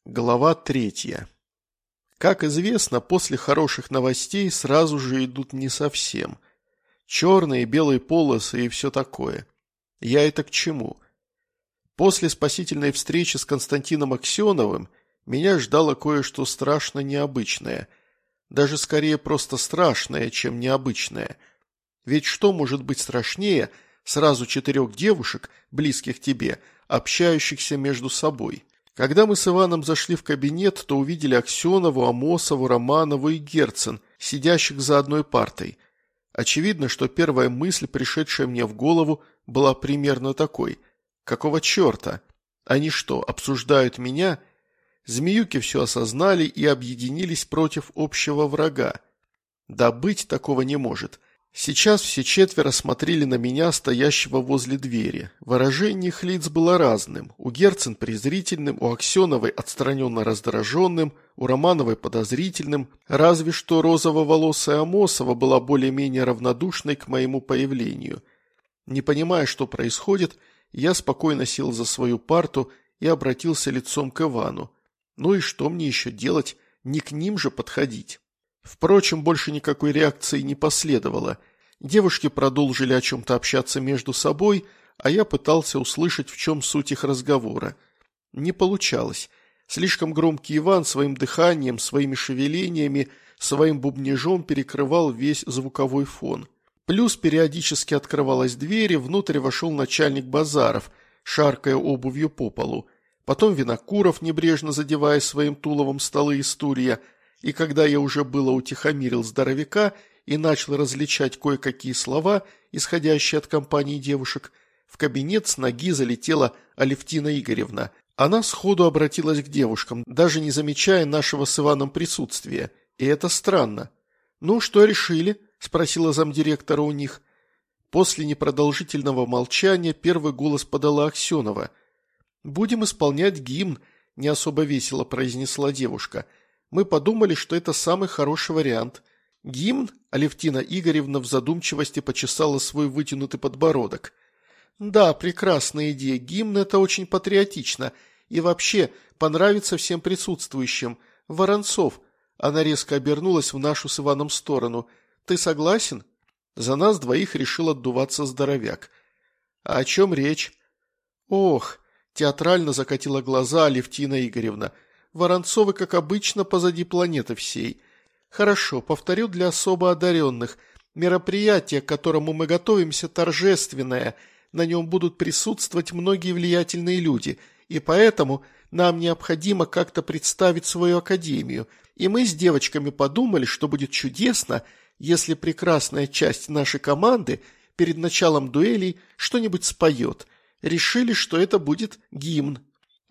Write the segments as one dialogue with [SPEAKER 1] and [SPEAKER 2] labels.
[SPEAKER 1] Глава 3. Как известно, после хороших новостей сразу же идут не совсем. Черные, белые полосы и все такое. Я это к чему? После спасительной встречи с Константином Аксеновым меня ждало кое-что страшно необычное. Даже скорее просто страшное, чем необычное. Ведь что может быть страшнее сразу 4 девушек, близких тебе, общающихся между собой? Когда мы с Иваном зашли в кабинет, то увидели Аксенову, Амосову, Романову и Герцен, сидящих за одной партой. Очевидно, что первая мысль, пришедшая мне в голову, была примерно такой. Какого черта? Они что, обсуждают меня? Змеюки все осознали и объединились против общего врага. Да быть такого не может. Сейчас все 4 смотрели на меня, стоящего возле двери. Выражение их лиц было разным. У Герцен презрительным, у Аксеновой отстраненно раздраженным, у Романовой подозрительным. Разве что розово-волосая Амосова была более-менее равнодушной к моему появлению. Не понимая, что происходит, я спокойно сел за свою парту и обратился лицом к Ивану. Ну и что мне еще делать? Не к ним же подходить. Впрочем, больше никакой реакции не последовало. Девушки продолжили о чем-то общаться между собой, а я пытался услышать, в чем суть их разговора. Не получалось. Слишком громкий Иван своим дыханием, своими шевелениями, своим бубнежом перекрывал весь звуковой фон. Плюс периодически открывалась дверь, и внутрь вошел начальник базаров, шаркая обувью по полу. Потом Винокуров, небрежно задевая своим туловом столы и стулья, и когда я уже было утихомирил здоровяка и начал различать кое-какие слова, исходящие от компании девушек, в кабинет с ноги залетела Алевтина Игоревна. Она сходу обратилась к девушкам, даже не замечая нашего с Иваном присутствия. И это странно. «Ну, что решили?» – спросила замдиректора у них. После непродолжительного молчания первый голос подала Аксенова. «Будем исполнять гимн», – не особо весело произнесла девушка. «Мы подумали, что это самый хороший вариант». «Гимн?» – Алевтина Игоревна в задумчивости почесала свой вытянутый подбородок. «Да, прекрасная идея. Гимн – это очень патриотично. И вообще, понравится всем присутствующим. Воронцов». Она резко обернулась в нашу с Иваном сторону. «Ты согласен?» За нас двоих решил отдуваться здоровяк. «А о чем речь?» «Ох!» – театрально закатила глаза Алевтина Игоревна. «Воронцовы, как обычно, позади планеты всей. Хорошо, повторю для особо одаренных. Мероприятие, к которому мы готовимся, торжественное. На нем будут присутствовать многие влиятельные люди, и поэтому нам необходимо как-то представить свою академию. И мы с девочками подумали, что будет чудесно, если прекрасная часть нашей команды перед началом дуэлей что-нибудь споет. Решили, что это будет гимн».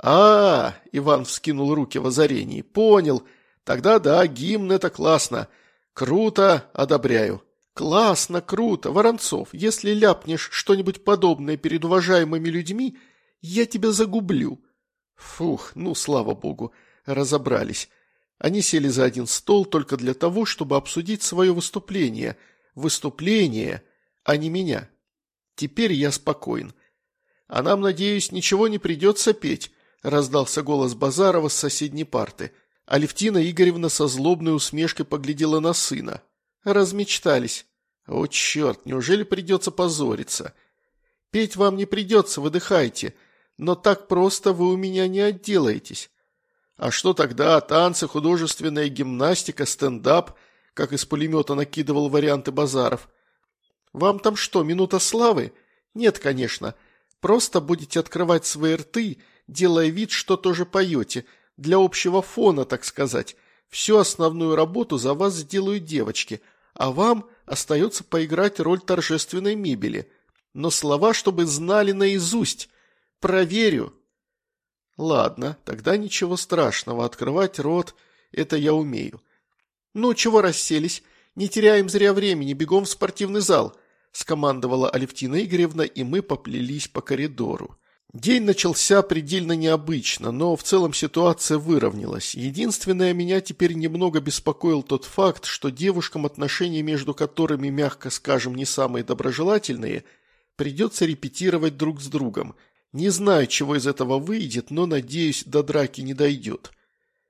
[SPEAKER 1] Иван вскинул руки в озарении. «Понял. Тогда да, гимн – это классно. Круто, одобряю». «Классно, круто. Воронцов, если ляпнешь что-нибудь подобное перед уважаемыми людьми, я тебя загублю». Фух, ну, слава богу, разобрались. Они сели за один стол только для того, чтобы обсудить свое выступление. Выступление, а не меня. Теперь я спокоен. «А нам, надеюсь, ничего не придется петь», – раздался голос Базарова с соседней парты. Алевтина Игоревна со злобной усмешкой поглядела на сына. «Размечтались. О, черт, неужели придется позориться? Петь вам не придется, выдыхайте, но так просто вы у меня не отделаетесь. А что тогда? Танцы, художественная гимнастика, стендап», как из пулемета накидывал варианты Базаров. «Вам там что, минута славы? Нет, конечно. Просто будете открывать свои рты, делая вид, что тоже поете, для общего фона, так сказать. Всю основную работу за вас сделают девочки, а вам остается поиграть роль торжественной мебели. Но слова, чтобы знали наизусть. Проверю». «Ладно, тогда ничего страшного, открывать рот – это я умею». «Ну, чего расселись? Не теряем зря времени, бегом в спортивный зал», – скомандовала Алевтина Игоревна, и мы поплелись по коридору. День начался предельно необычно, но в целом ситуация выровнялась. Единственное, меня теперь немного беспокоил тот факт, что девушкам, отношения между которыми, мягко скажем, не самые доброжелательные, придется репетировать друг с другом. Не знаю, чего из этого выйдет, но, надеюсь, до драки не дойдет.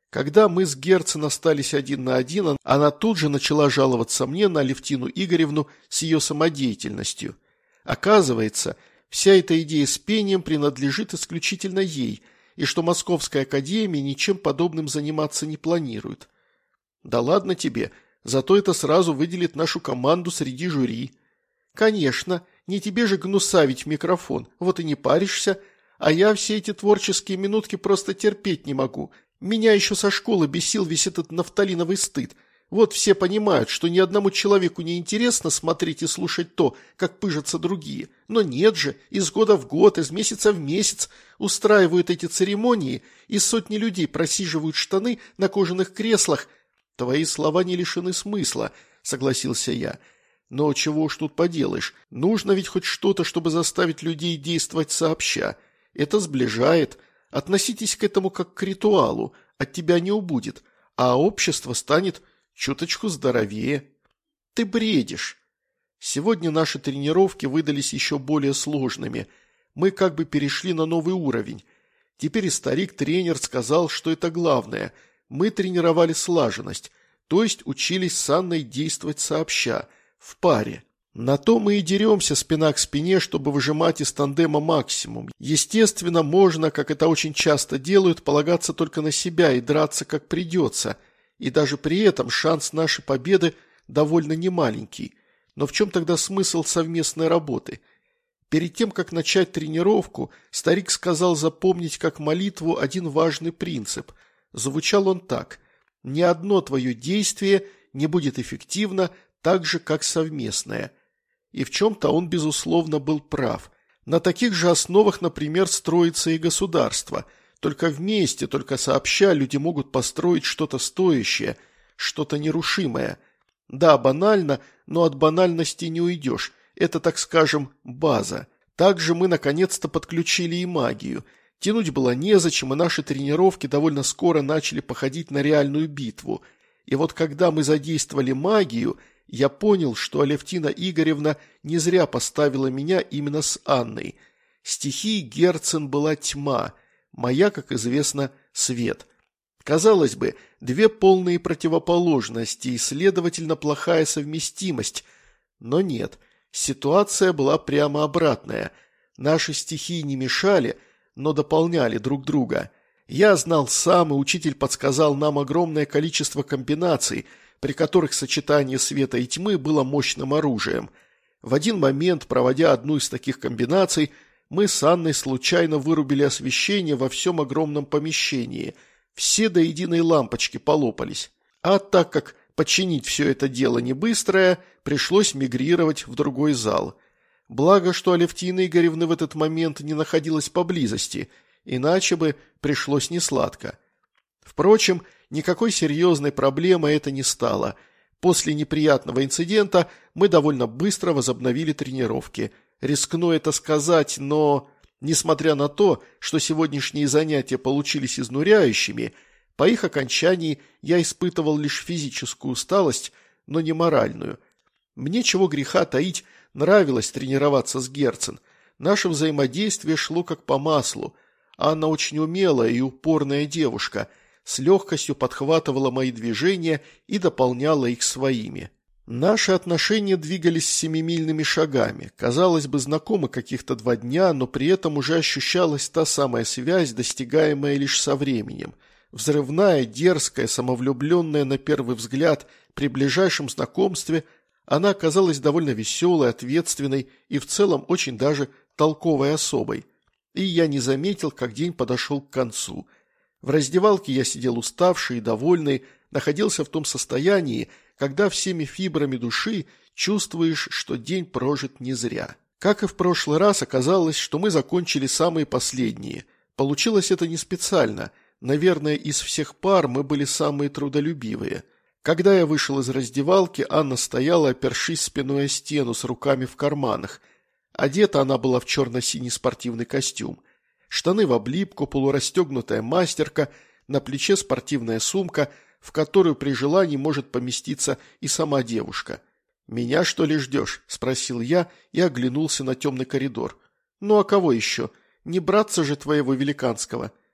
[SPEAKER 1] Когда мы с Герцен остались один на один, она тут же начала жаловаться мне на Алевтину Игоревну с ее самодеятельностью. Оказывается, вся эта идея с пением принадлежит исключительно ей, и что Московская академия ничем подобным заниматься не планирует. Да ладно тебе, зато это сразу выделит нашу команду среди жюри. Конечно, не тебе же гнусавить в микрофон, вот и не паришься, а я все эти творческие минутки просто терпеть не могу. Меня еще со школы бесил весь этот нафталиновый стыд. Вот все понимают, что ни одному человеку не интересно смотреть и слушать то, как пыжатся другие. Но нет же, из года в год, из месяца в месяц устраивают эти церемонии, и сотни людей просиживают штаны на кожаных креслах. Твои слова не лишены смысла, согласился я. Но чего уж тут поделаешь, нужно ведь хоть что-то, чтобы заставить людей действовать сообща. Это сближает. Относитесь к этому как к ритуалу, от тебя не убудет, а общество станет чуточку здоровее. Ты бредишь. Сегодня наши тренировки выдались еще более сложными. Мы как бы перешли на новый уровень. Теперь и старик-тренер сказал, что это главное. Мы тренировали слаженность, то есть учились с Анной действовать сообща, в паре. На то мы и деремся спина к спине, чтобы выжимать из тандема максимум. Естественно, можно, как это очень часто делают, полагаться только на себя и драться как придется. И даже при этом шанс нашей победы довольно немаленький. Но в чем тогда смысл совместной работы? Перед тем, как начать тренировку, старик сказал запомнить как молитву один важный принцип. Звучал он так: «Ни одно твое действие не будет эффективно так же, как совместное». И в чем-то он, безусловно, был прав. На таких же основах, например, строится и государство. Только вместе, только сообща люди могут построить что-то стоящее, что-то нерушимое. Да, банально, но от банальности не уйдешь. Это, так скажем, база. Также мы наконец-то подключили и магию. Тянуть было незачем, и наши тренировки довольно скоро начали походить на реальную битву. И вот когда мы задействовали магию, я понял, что Алевтина Игоревна не зря поставила меня именно с Анной. Стихией Герцен была тьма, моя, как известно, свет. Казалось бы, две полные противоположности и, следовательно, плохая совместимость. Но нет, ситуация была прямо обратная. Наши стихии не мешали, но дополняли друг друга. Я знал сам, и учитель подсказал нам огромное количество комбинаций, при которых сочетание света и тьмы было мощным оружием. В один момент, проводя одну из таких комбинаций, мы с Анной случайно вырубили освещение во всем огромном помещении. Все до единой лампочки полопались. А так как починить все это дело не быстрое, пришлось мигрировать в другой зал. Благо, что Алевтина Игоревна в этот момент не находилась поблизости, иначе бы пришлось несладко. Впрочем, никакой серьезной проблемой это не стало. После неприятного инцидента мы довольно быстро возобновили тренировки. Рискну это сказать, но, несмотря на то, что сегодняшние занятия получились изнуряющими, по их окончании я испытывал лишь физическую усталость, но не моральную. Мне, чего греха таить, нравилось тренироваться с Герцен. Наше взаимодействие шло как по маслу. Анна очень умелая и упорная девушка, с легкостью подхватывала мои движения и дополняла их своими. Наши отношения двигались семимильными шагами. Казалось бы, знакомы каких-то 2 дня, но при этом уже ощущалась та самая связь, достигаемая лишь со временем. Взрывная, дерзкая, самовлюбленная на первый взгляд, при ближайшем знакомстве она оказалась довольно веселой, ответственной и в целом очень даже толковой особой. И я не заметил, как день подошел к концу. В раздевалке я сидел уставший и довольный, находился в том состоянии, когда всеми фибрами души чувствуешь, что день прожит не зря. Как и в прошлый раз, оказалось, что мы закончили самые последние. Получилось это не специально. Наверное, из всех пар мы были самые трудолюбивые. Когда я вышел из раздевалки, Анна стояла, опершись спиной о стену, с руками в карманах. Одета она была в черно-синий спортивный костюм. Штаны в облипку, полурастегнутая мастерка, на плече спортивная сумка, в которую при желании может поместиться и сама девушка. «Меня, что ли, ждешь?» – спросил я и оглянулся на темный коридор. «Ну а кого еще? Не братца же твоего великанского?»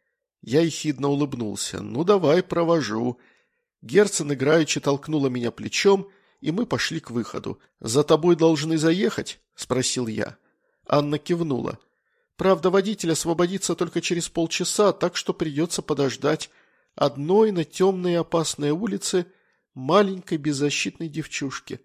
[SPEAKER 1] Я ехидно улыбнулся. «Ну, давай, провожу». Герцен играючи толкнула меня плечом, и мы пошли к выходу. «За тобой должны заехать?» – спросил я. Анна кивнула. «Правда, водитель освободится только через полчаса, так что придется подождать одной на темной и опасной улице маленькой беззащитной девчушки».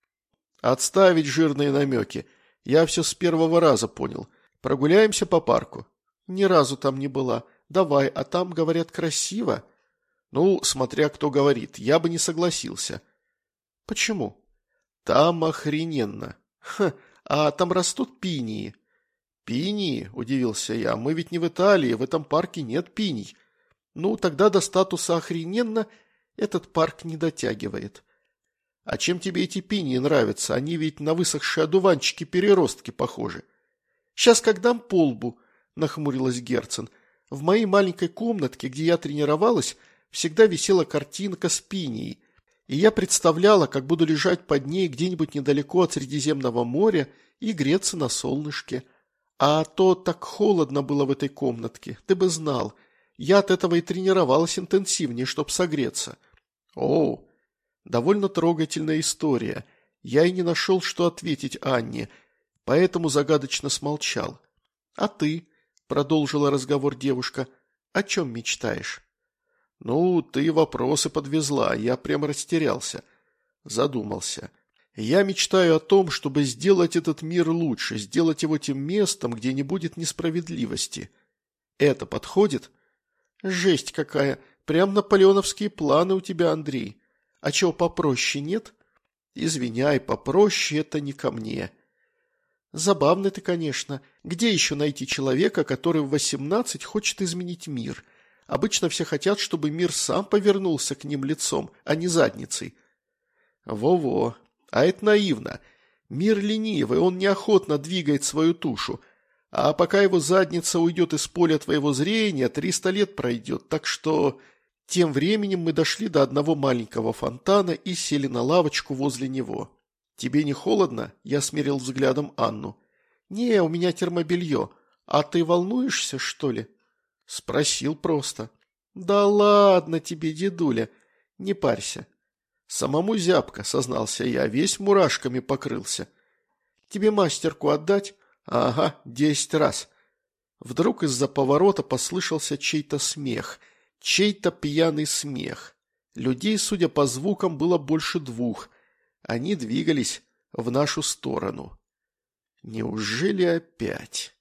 [SPEAKER 1] «Отставить жирные намеки. Я все с первого раза понял. Прогуляемся по парку». «Ни разу там не была. Давай, а там, говорят, красиво». «Ну, смотря кто говорит, я бы не согласился». «Почему?» «Там охрененно». «Ха, а там растут пинии». «Пинии?» – удивился я. «Мы ведь не в Италии, в этом парке нет пиний». «Ну, тогда до статуса охрененно этот парк не дотягивает». «А чем тебе эти пинии нравятся? Они ведь на высохшие одуванчики-переростки похожи». «Сейчас как дам по лбу», – нахмурилась Герцен. «В моей маленькой комнатке, где я тренировалась, всегда висела картинка с пинией, и я представляла, как буду лежать под ней где-нибудь недалеко от Средиземного моря и греться на солнышке. А то так холодно было в этой комнатке, ты бы знал. Я от этого и тренировалась интенсивнее, чтоб согреться». «О, довольно трогательная история. Я и не нашел, что ответить Анне, поэтому загадочно смолчал». «А ты?» – продолжила разговор девушка. «О чем мечтаешь?» «Ну, ты вопросы подвезла, я прямо растерялся». Задумался. «Я мечтаю о том, чтобы сделать этот мир лучше, сделать его тем местом, где не будет несправедливости. Это подходит?» «Жесть какая! Прям наполеоновские планы у тебя, Андрей. А чего попроще нет?» «Извиняй, попроще это не ко мне». «Забавный ты, конечно. Где еще найти человека, который в 18 хочет изменить мир? Обычно все хотят, чтобы мир сам повернулся к ним лицом, а не задницей». «Во-во. А это наивно. Мир ленивый, он неохотно двигает свою тушу. А пока его задница уйдет из поля твоего зрения, 300 лет пройдет, так что...» Тем временем мы дошли до одного маленького фонтана и сели на лавочку возле него. «Тебе не холодно?» – я смерил взглядом Анну. «Не, у меня термобелье. А ты волнуешься, что ли?» «Спросил просто». «Да ладно тебе, дедуля, не парься». «Самому зябко», – сознался я, весь мурашками покрылся. «Тебе мастерку отдать?» «Ага, 10 раз». Вдруг из-за поворота послышался чей-то смех, чей-то пьяный смех. Людей, судя по звукам, было больше 2. Они двигались в нашу сторону. Неужели опять?